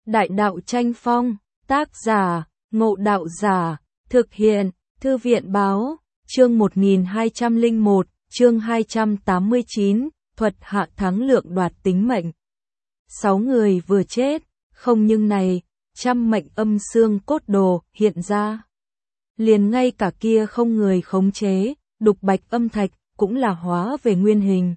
Đại đạo tranh phong, tác giả, Ngộ Đạo Giả, thực hiện, Thư viện báo, chương 1201, chương 289, thuật hạ thắng lượng đoạt tính mệnh. 6 người vừa chết, không nhưng này, trăm mệnh âm xương cốt đồ hiện ra. Liền ngay cả kia không người khống chế, đục bạch âm thạch, cũng là hóa về nguyên hình.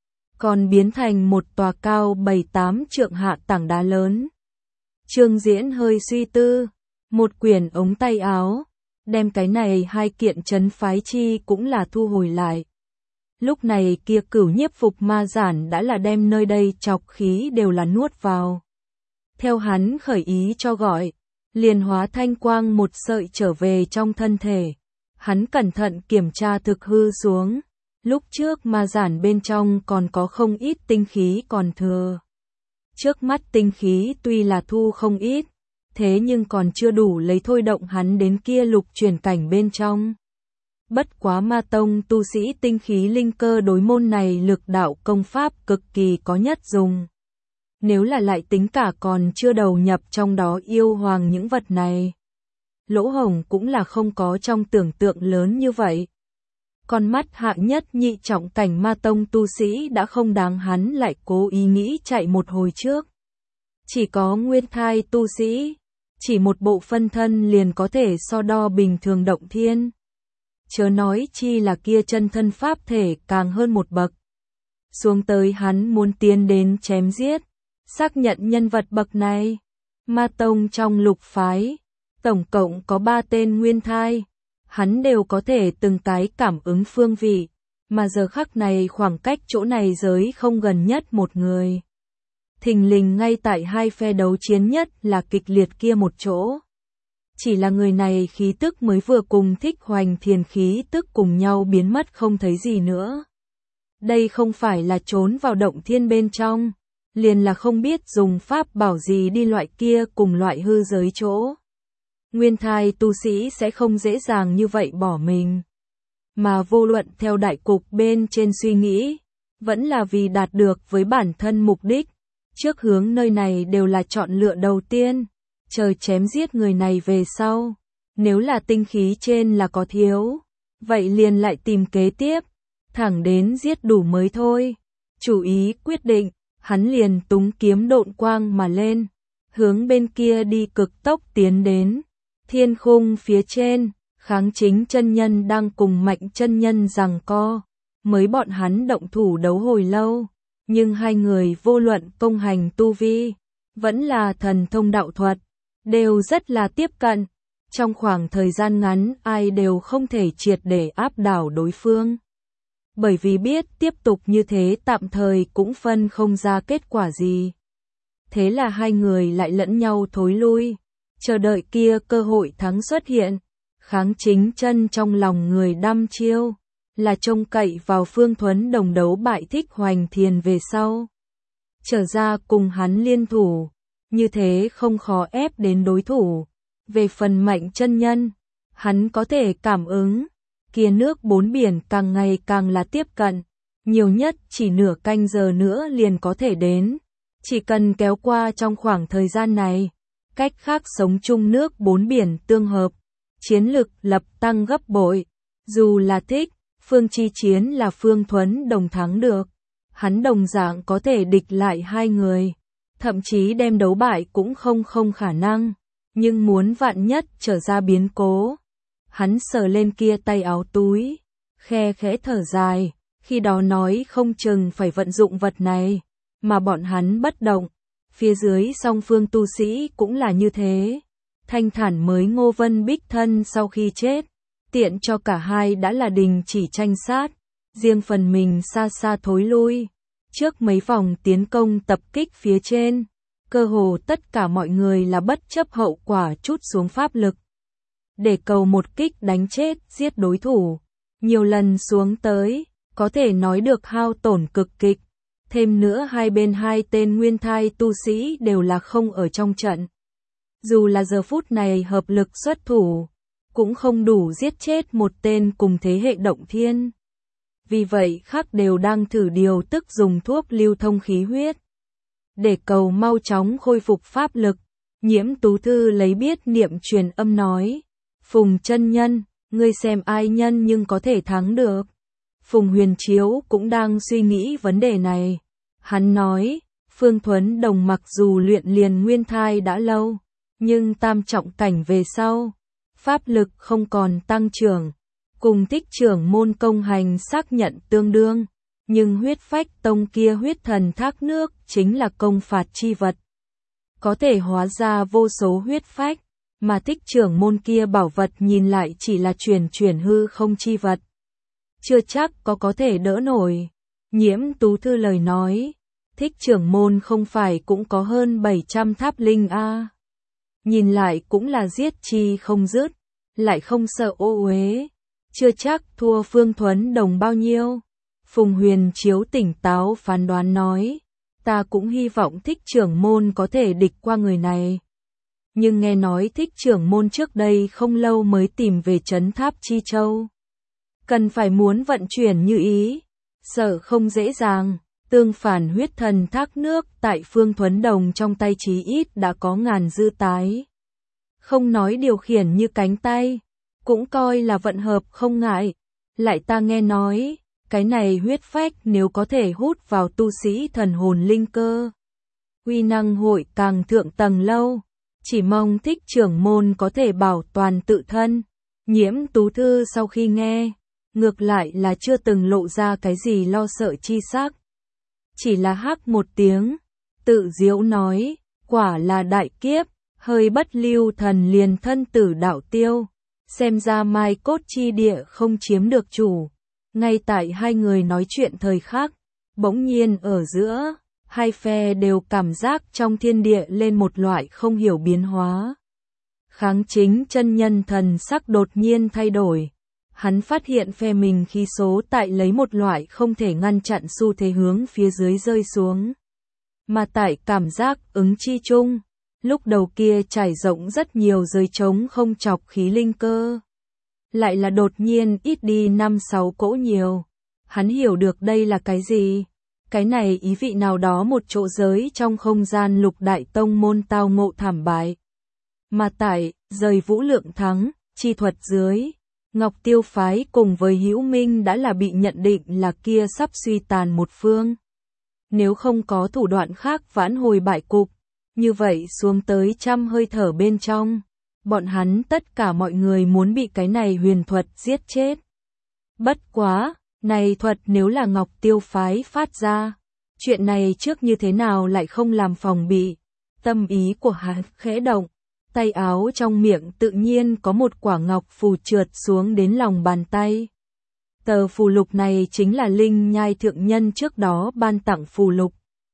Còn biến thành một tòa cao 7-8 trượng hạ tảng đá lớn. Trương Diễn hơi suy tư, một quyển ống tay áo, đem cái này hai kiện trấn phái chi cũng là thu hồi lại. Lúc này kia Cửu Nhiếp Phục Ma Giản đã là đem nơi đây chọc khí đều là nuốt vào. Theo hắn khởi ý cho gọi, liền hóa thanh quang một sợi trở về trong thân thể. Hắn cẩn thận kiểm tra thực hư xuống, lúc trước ma giản bên trong còn có không ít tinh khí còn thừa. Trước mắt tinh khí tuy là thu không ít, thế nhưng còn chưa đủ lấy thôi động hắn đến kia lục chuyển cảnh bên trong. Bất quá ma tông tu sĩ tinh khí linh cơ đối môn này lực đạo công pháp cực kỳ có nhất dùng. Nếu là lại tính cả còn chưa đầu nhập trong đó yêu hoàng những vật này, lỗ hổng cũng là không có trong tưởng tượng lớn như vậy. Con mắt hạng nhất nhị trọng cảnh ma tông tu sĩ đã không đáng hắn lại cố ý nghĩ chạy một hồi trước. Chỉ có nguyên thai tu sĩ, chỉ một bộ phân thân liền có thể so đo bình thường động thiên. Chớ nói chi là kia chân thân pháp thể càng hơn một bậc. Xuống tới hắn muốn tiến đến chém giết, xác nhận nhân vật bậc này. Ma tông trong lục phái, tổng cộng có 3 tên nguyên thai. Hắn đều có thể từng cái cảm ứng phương vị, mà giờ khắc này khoảng cách chỗ này giới không gần nhất một người. Thình lình ngay tại hai phe đấu chiến nhất là kịch liệt kia một chỗ. Chỉ là người này khí tức mới vừa cùng Thích Hoành Thiền khí tức cùng nhau biến mất không thấy gì nữa. Đây không phải là trốn vào động thiên bên trong, liền là không biết dùng pháp bảo gì đi loại kia cùng loại hư giới chỗ. Nguyên thai tu sĩ sẽ không dễ dàng như vậy bỏ mình. Mà vô luận theo đại cục bên trên suy nghĩ, vẫn là vì đạt được với bản thân mục đích. Trước hướng nơi này đều là chọn lựa đầu tiên, chờ chém giết người này về sau. Nếu là tinh khí trên là có thiếu, vậy liền lại tìm kế tiếp, thẳng đến giết đủ mới thôi. Chủ ý quyết định, hắn liền túng kiếm độn quang mà lên, hướng bên kia đi cực tốc tiến đến. Thiên khung phía trên, Kháng Chính chân nhân đang cùng Mạnh chân nhân giằng co, mới bọn hắn động thủ đấu hồi lâu, nhưng hai người vô luận công hành tu vi, vẫn là thần thông đạo thuật, đều rất là tiếp cận. Trong khoảng thời gian ngắn ai đều không thể triệt để áp đảo đối phương. Bởi vì biết tiếp tục như thế tạm thời cũng phân không ra kết quả gì. Thế là hai người lại lẫn nhau thối lui. Chờ đợi kia cơ hội thắng xuất hiện. Kháng Chính chân trong lòng người đăm chiêu, là trông cậy vào Phương Thuấn Đồng đấu bại Thích Hoành Thiền về sau. Trở ra cùng hắn liên thủ, như thế không khó ép đến đối thủ. Về phần Mạnh chân nhân, hắn có thể cảm ứng, kia nước bốn biển càng ngày càng là tiếp cận, nhiều nhất chỉ nửa canh giờ nữa liền có thể đến. Chỉ cần kéo qua trong khoảng thời gian này, cách khác sống chung nước bốn biển tương hợp, chiến lực lập tăng gấp bội. Dù là Thích, Phương chi chiến là Phương Thuấn Đồng thắng được, hắn đồng dạng có thể địch lại hai người, thậm chí đem đấu bại cũng không khả năng, nhưng muốn vạn nhất trở ra biến cố. Hắn sờ lên kia tay áo túi, khe khẽ thở dài, khi đó nói không chừng phải vận dụng vật này, mà bọn hắn bất động. Phía dưới song phương tu sĩ cũng là như thế. Thanh thản mới Ngô Vân Bích thân sau khi chết, tiện cho cả hai đã là đình chỉ tranh sát, riêng phần mình xa xa thối lui. Trước mấy vòng tiến công tập kích phía trên, cơ hồ tất cả mọi người là bất chấp hậu quả trút xuống pháp lực, để cầu một kích đánh chết giết đối thủ. Nhiều lần xuống tới, có thể nói được hao tổn cực kịch. Thêm nữa hai bên hai tên nguyên thai tu sĩ đều là không ở trong trận. Dù là giờ phút này hợp lực xuất thủ, cũng không đủ giết chết một tên cùng thế hệ động thiên. Vì vậy khác đều đang thử điều tức dùng thuốc lưu thông khí huyết, để cầu mau chóng khôi phục pháp lực. Nhiễm Tú Thư lấy biết niệm truyền âm nói, Phùng chân nhân, ngươi xem ai nhân nhưng có thể thắng được. Phùng Huyền Chiếu cũng đang suy nghĩ vấn đề này. Hắn nói, Phương Thuấn Đồng mặc dù luyện liền nguyên thai đã lâu, nhưng tam trọng cảnh về sau, pháp lực không còn tăng trưởng, cùng Thích Trưởng môn công hành xác nhận tương đương, nhưng huyết phách tông kia huyết thần thác nước chính là công phạt chi vật, có thể hóa ra vô số huyết phách, mà Thích Trưởng môn kia bảo vật nhìn lại chỉ là chuyển hư không chi vật, chưa chắc có thể đỡ nổi. Nhiễm Tú Thư lời nói, Thích Trưởng môn không phải cũng có hơn 700 tháp linh a, nhìn lại cũng là giết chi không dứt, lại không sợ ô uế, chưa chắc thua Phương Thuấn Đồng bao nhiêu. Phùng Huyền Chiếu tỉnh táo phán đoán nói, ta cũng hy vọng Thích Trưởng môn có thể địch qua người này. Nhưng nghe nói Thích Trưởng môn trước đây không lâu mới tìm về trấn Tháp Chi Châu. Cần phải muốn vận chuyển như ý, sợ không dễ dàng. Tương phản huyết thần thác nước tại Phương Thuấn Đồng trong tay chí ít đã có ngàn dư tái. Không nói điều khiển như cánh tay, cũng coi là vận hợp không ngại. Lại ta nghe nói, cái này huyết phách nếu có thể hút vào tu sĩ thần hồn linh cơ, uy năng hội càng thượng tầng lâu, chỉ mong Thích Trưởng môn có thể bảo toàn tự thân. Nhiễm Tú Thư sau khi nghe, ngược lại là chưa từng lộ ra cái gì lo sợ chi sắc. Chỉ là hắc một tiếng, tự diễu nói, quả là đại kiếp, hơi bất lưu thần liền thân tử đạo tiêu, xem ra mai cốt chi địa không chiếm được chủ. Ngay tại hai người nói chuyện thời khắc, bỗng nhiên ở giữa, hai phe đều cảm giác trong thiên địa lên một loại không hiểu biến hóa. Kháng Chính chân nhân thần sắc đột nhiên thay đổi. Hắn phát hiện phe mình khí số tại lấy một loại không thể ngăn chặn xu thế hướng phía dưới rơi xuống. Mà tại cảm giác ứng chi chung, lúc đầu kia trải rộng rất nhiều giới trống không chọc khí linh cơ. Lại là đột nhiên ít đi 5-6 cỗ nhiều. Hắn hiểu được đây là cái gì? Cái này ý vị nào đó một chỗ giới trong không gian lục đại tông môn tao ngộ thảm bại. Mà tại, rời Vũ Lượng thắng, chi thuật dưới. Ngọc Tiêu phái cùng với Hữu Minh đã là bị nhận định là kia sắp suy tàn một phương. Nếu không có thủ đoạn khác vãn hồi bại cục, như vậy xuống tới trăm hơi thở bên trong, bọn hắn tất cả mọi người muốn bị cái này huyền thuật giết chết. Bất quá, này thuật nếu là Ngọc Tiêu phái phát ra, chuyện này trước như thế nào lại không làm phòng bị. Tâm ý của hắn khẽ động. Tay áo trong miệng tự nhiên có một quả ngọc phù trượt xuống đến lòng bàn tay. Tờ phù lục này chính là Linh Nhai thượng nhân trước đó ban tặng phù lục.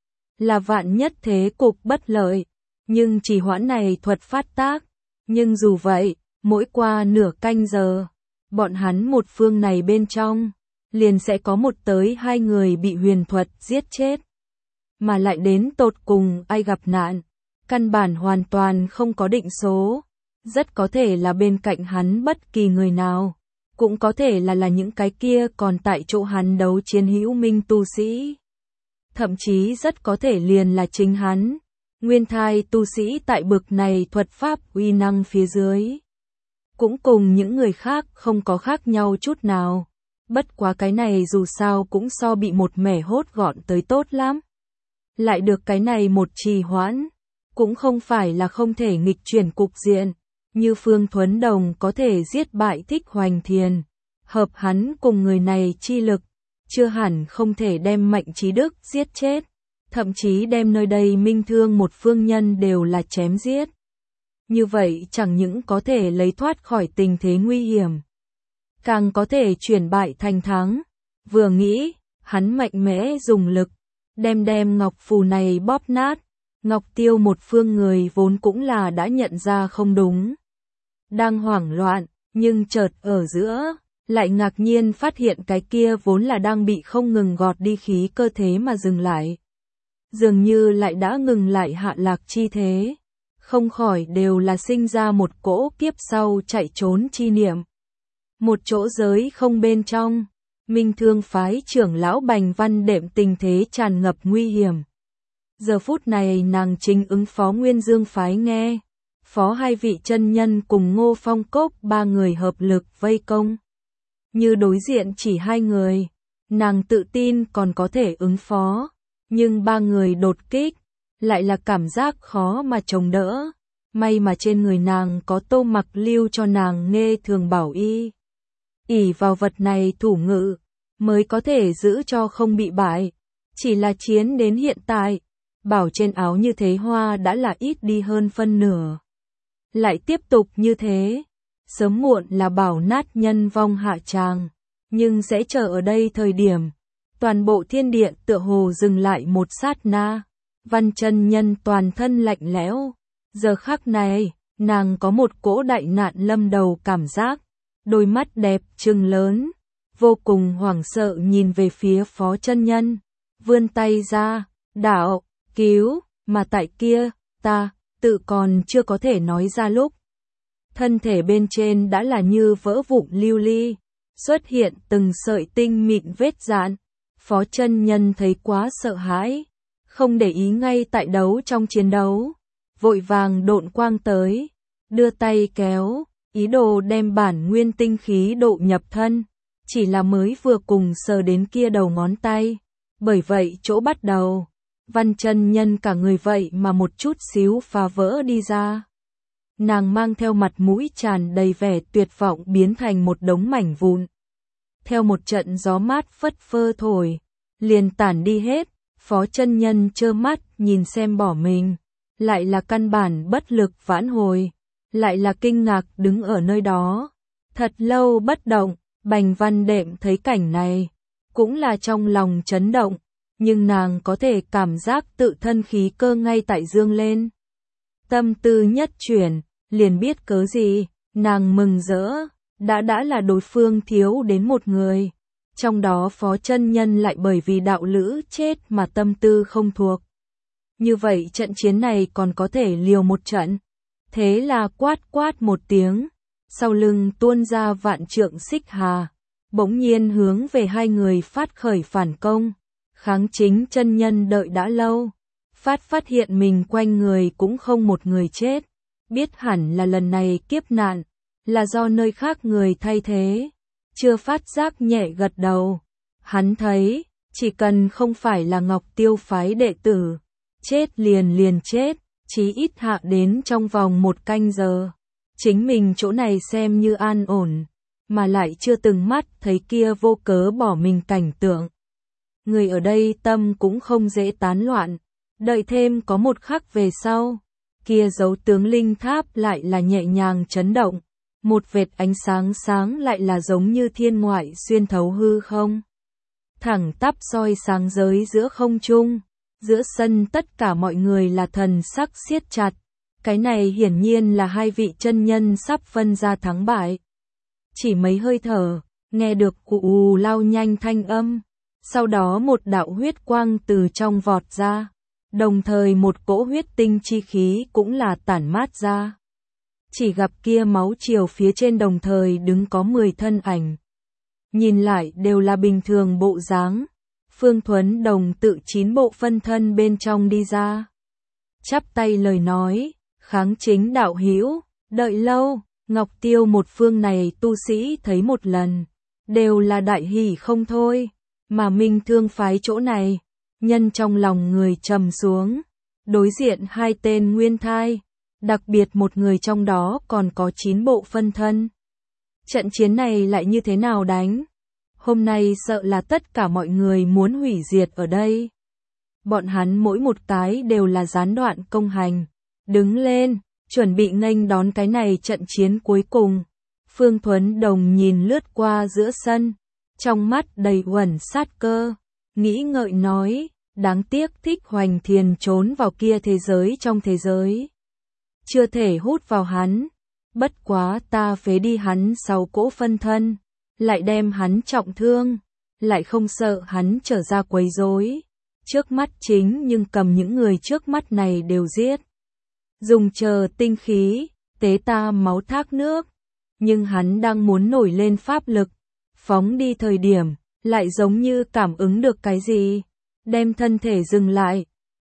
Là vạn nhất thế cục bất lợi, nhưng chỉ hoãn này thuật phát tác. Nhưng dù vậy, mỗi qua nửa canh giờ, bọn hắn một phương này bên trong, liền sẽ có một tới hai người bị huyền thuật giết chết. Mà lại đến tột cùng ai gặp nạn. Căn bản hoàn toàn không có định số, rất có thể là bên cạnh hắn bất kỳ người nào, cũng có thể là những cái kia còn tại chỗ hắn đấu chiến Hữu Minh tu sĩ. Thậm chí rất có thể liền là chính hắn, nguyên thai tu sĩ tại bực này thuật pháp uy năng phía dưới. Cũng cùng những người khác không có khác nhau chút nào, bất quá cái này dù sao cũng so bị một mẻ hốt gọn tới tốt lắm. Lại được cái này một trì hoãn. Cũng không phải là không thể nghịch chuyển cục diện, như Phương Thuấn Đồng có thể giết bại Thích Hoành Thiền, hợp hắn cùng người này chi lực, chưa hẳn không thể đem Mạnh Chí Đức giết chết, thậm chí đem nơi đây minh thương một phương nhân đều là chém giết. Như vậy chẳng những có thể lấy thoát khỏi tình thế nguy hiểm, càng có thể chuyển bại thành thắng. Vừa nghĩ, hắn mạnh mẽ dùng lực, đem ngọc phù này bóp nát. Ngọc Tiêu một phương người vốn cũng là đã nhận ra không đúng. Đang hoảng loạn, nhưng chợt ở giữa, lại ngạc nhiên phát hiện cái kia vốn là đang bị không ngừng gọt đi khí cơ thế mà dừng lại. Dường như lại đã ngừng lại hạ lạc chi thế. Không khỏi đều là sinh ra một cỗ kiếp sau chạy trốn chi niệm. Một chỗ giới không bên trong, Minh Thương phái trưởng lão Bành Văn Đệm tình thế tràn ngập nguy hiểm. Giờ phút này nàng chính ứng phó Nguyên Dương phái nghe. Phó hai vị chân nhân cùng Ngô Phong Cốc ba người hợp lực vây công. Như đối diện chỉ hai người, nàng tự tin còn có thể ứng phó. Nhưng ba người đột kích, lại là cảm giác khó mà chống đỡ. May mà trên người nàng có Tô Mặc lưu cho nàng nghe thường bảo y. Ỷ vào vật này thủ ngự, mới có thể giữ cho không bị bại. Chỉ là chiến đến hiện tại, bảo trên áo như thế hoa đã là ít đi hơn phân nửa. Lại tiếp tục như thế, sớm muộn là bảo nát nhân vong hạ tràng. Nhưng sẽ chờ ở đây thời điểm, toàn bộ thiên địa tựa hồ dừng lại một sát na. Văn chân nhân toàn thân lạnh lẽo. Giờ khắc này, nàng có một cỗ đại nạn lâm đầu cảm giác. Đôi mắt đẹp trừng lớn, vô cùng hoảng sợ nhìn về phía Phó chân nhân. Vươn tay ra, đạo, cứu, mà tại kia, ta, tự còn chưa có thể nói ra lúc. Thân thể bên trên đã là như vỡ vụn lưu ly, xuất hiện từng sợi tinh mịn vết dạn. Phó chân nhân thấy quá sợ hãi, không để ý ngay tại trong chiến đấu, vội vàng độn quang tới, đưa tay kéo, ý đồ đem bản nguyên tinh khí độ nhập thân, chỉ là mới vừa cùng sờ đến kia đầu ngón tay, bởi vậy chỗ bắt đầu, Văn chân nhân cả người vậy mà một chút xíu phá vỡ đi ra. Nàng mang theo mặt mũi tràn đầy vẻ tuyệt vọng biến thành một đống mảnh vụn. Theo một trận gió mát phất phơ thổi, liền tản đi hết. Phó chân nhân trơ mắt nhìn xem bỏ mình, lại là căn bản bất lực vãn hồi, lại là kinh ngạc đứng ở nơi đó, thật lâu bất động. Bành Văn Đệm thấy cảnh này, cũng là trong lòng chấn động, nhưng nàng có thể cảm giác tự thân khí cơ ngay tại dương lên. Tâm tư nhất chuyển, liền biết cớ gì, nàng mừng rỡ, đã là đối phương thiếu đến một người. Trong đó Phó chân nhân lại bởi vì đạo lữ chết mà tâm tư không thuộc. Như vậy trận chiến này còn có thể liều một trận. Thế là quát quát một tiếng, sau lưng tuôn ra vạn trượng xích hà, bỗng nhiên hướng về hai người phát khởi phản công. Kháng Chính chân nhân đợi đã lâu, phát hiện mình quanh người cũng không một người chết, biết hẳn là lần này kiếp nạn, là do nơi khác người thay thế. Chưa phát giác nhẹ gật đầu, hắn thấy, chỉ cần không phải là Ngọc Tiêu phái đệ tử, chết liền chết, chí ít hạ đến trong vòng 1 canh giờ. Chính mình chỗ này xem như an ổn, mà lại chưa từng mắt thấy kia vô cớ bỏ mình cảnh tượng. Người ở đây tâm cũng không dễ tán loạn, đợi thêm có một khắc về sau, kia dấu tướng linh tháp lại là nhẹ nhàng chấn động. Một vệt ánh sáng sáng lại là giống như thiên ngoại xuyên thấu hư không. Thẳng tắp soi sáng giới giữa không trung, giữa sân tất cả mọi người là thần sắc siết chặt. Cái này hiển nhiên là hai vị chân nhân sắp phân ra thắng bại. Chỉ mấy hơi thở, nghe được cụ lao nhanh thanh âm, sau đó một đạo huyết quang từ trong vọt ra, đồng thời một cỗ huyết tinh chi khí cũng là tản mát ra. Chỉ gặp kia máu chiều phía trên đồng thời đứng có 10 thân ảnh. Nhìn lại đều là bình thường bộ dáng. Phương Thuấn Đồng tự 9 bộ phân thân bên trong đi ra. Chắp tay lời nói, Kháng Chính đạo hữu, đợi lâu, Ngọc Tiêu một phương này tu sĩ thấy một lần, đều là đại hỉ không thôi, mà Minh Thương phái chỗ này, nhân trong lòng người trầm xuống, đối diện hai tên nguyên thai. Đặc biệt một người trong đó còn có 9 bộ phân thân. Trận chiến này lại như thế nào đánh? Hôm nay sợ là tất cả mọi người muốn hủy diệt ở đây. Bọn hắn mỗi một cái đều là gián đoạn công hành. Đứng lên, chuẩn bị nghênh đón cái này trận chiến cuối cùng. Phương Thuấn Đồng nhìn lướt qua giữa sân, trong mắt đầy uẩn sát cơ, nghĩ ngợi nói, đáng tiếc Thích Hoành Thiền trốn vào kia thế giới trong thế giới. Chưa thể hút vào hắn, bất quá ta phế đi hắn 6 cỗ phân thân, lại đem hắn trọng thương, lại không sợ hắn trở ra quấy rối. Trước mắt chính nhưng cầm những người trước mắt này đều giết. Dùng chờ tinh khí, tế ta máu thác nước, nhưng hắn đang muốn nổi lên pháp lực, phóng đi thời điểm, lại giống như cảm ứng được cái gì, đem thân thể dừng lại,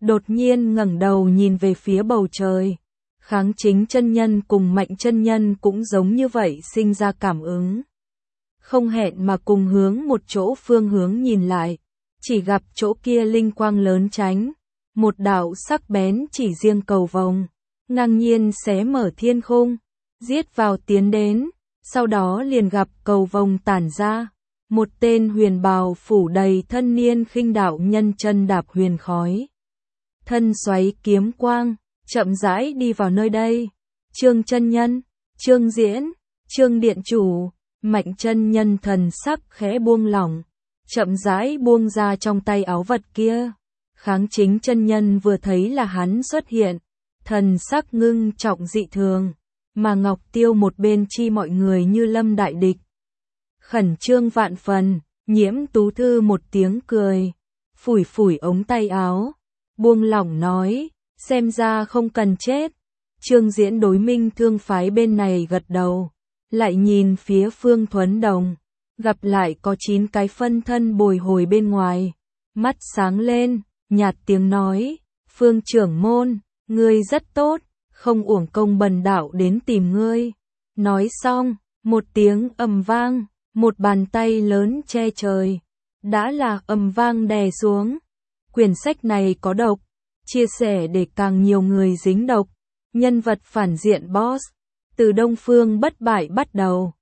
đột nhiên ngẩng đầu nhìn về phía bầu trời. Kháng Chính chân nhân cùng Mạnh chân nhân cũng giống như vậy sinh ra cảm ứng. Không hẹn mà cùng hướng một chỗ phương hướng nhìn lại, chỉ gặp chỗ kia linh quang lớn chánh, một đạo sắc bén chỉ riêng cầu vồng, ngang nhiên xé mở thiên khung, giết vào tiến đến, sau đó liền gặp cầu vồng tản ra, một tên huyền bào phủ đầy thân niên khinh đạo nhân chân đạp huyền khói. Thân xoáy kiếm quang, chậm rãi đi vào nơi đây. Trương chân nhân, Trương Diễn, Trương điện chủ, Mạnh chân nhân thần sắc khẽ buông lỏng, chậm rãi buông ra trong tay áo vật kia. Kháng Chính chân nhân vừa thấy là hắn xuất hiện, thần sắc ngưng trọng dị thường, mà Ngọc Tiêu một bên chi mọi người như lâm đại địch. Khẩn trương vạn phần, Nhiễm Tú Thư một tiếng cười, phủi phủi ống tay áo, buông lỏng nói, xem ra không cần chết. Trương Diễn đối Minh Thương phái bên này gật đầu, lại nhìn phía Phương Thuấn Đồng, gặp lại có 9 cái phân thân bồi hồi bên ngoài, mắt sáng lên, nhạt tiếng nói, Phương trưởng môn, ngươi rất tốt, không uổng công bần đạo đến tìm ngươi. Nói xong, một tiếng ầm vang, một bàn tay lớn che trời, đã là ầm vang đè xuống. Quyển sách này có độc, chia sẻ để càng nhiều người dính độc. Nhân vật phản diện boss, từ Đông Phương bất bại bắt đầu.